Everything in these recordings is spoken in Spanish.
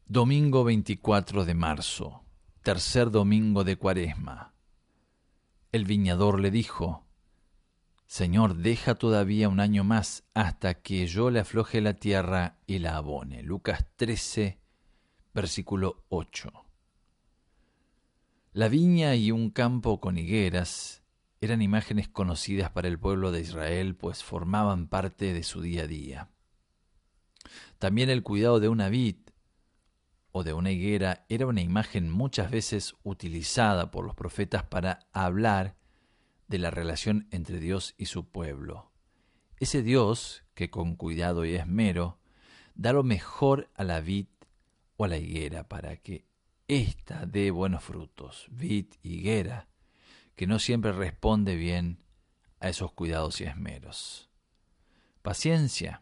Domingo 24 de marzo, tercer domingo de Cuaresma. El viñador le dijo: Señor, deja todavía un año más hasta que yo le afloje la tierra y la abone. Lucas 13, versículo 8. La viña y un campo con higueras eran imágenes conocidas para el pueblo de Israel, pues formaban parte de su día a día. También el cuidado de una vid o de una higuera era una imagen muchas veces utilizada por los profetas para hablar de la relación entre Dios y su pueblo. Ese Dios que con cuidado y esmero da lo mejor a la vid o a la higuera para que ésta dé buenos frutos. Vid, higuera, que no siempre responde bien a esos cuidados y esmeros. Paciencia,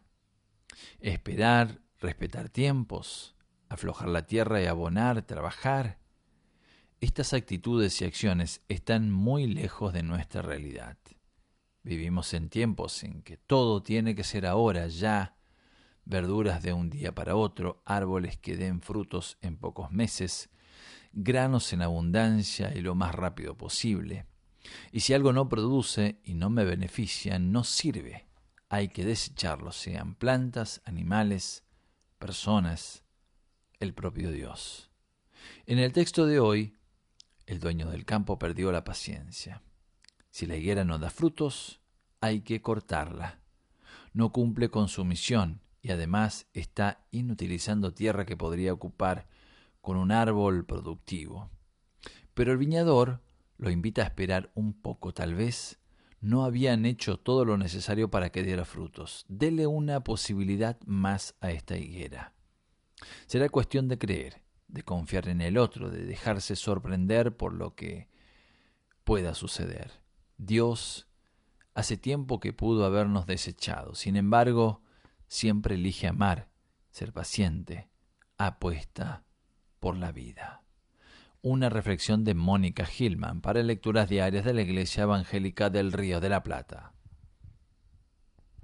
esperar, respetar tiempos, aflojar la tierra y abonar, trabajar. Estas actitudes y acciones están muy lejos de nuestra realidad. Vivimos en tiempos en que todo tiene que ser ahora, ya, verduras de un día para otro, árboles que den frutos en pocos meses, granos en abundancia y lo más rápido posible. Y si algo no produce y no me beneficia, no sirve. Hay que desecharlo, sean plantas, animales, personas, el propio Dios. En el texto de hoy, el dueño del campo perdió la paciencia. Si la higuera no da frutos, hay que cortarla. No cumple con su misión y además está inutilizando tierra que podría ocupar con un árbol productivo. Pero el viñador lo invita a esperar un poco. Tal vez no habían hecho todo lo necesario para que diera frutos. Dele una posibilidad más a esta higuera. Será cuestión de creer, de confiar en el otro, de dejarse sorprender por lo que pueda suceder. Dios hace tiempo que pudo habernos desechado. Sin embargo, siempre elige amar, ser paciente, apuesta por la vida. Una reflexión de Mónica Hillman para lecturas diarias de la Iglesia Evangélica del Río de la Plata.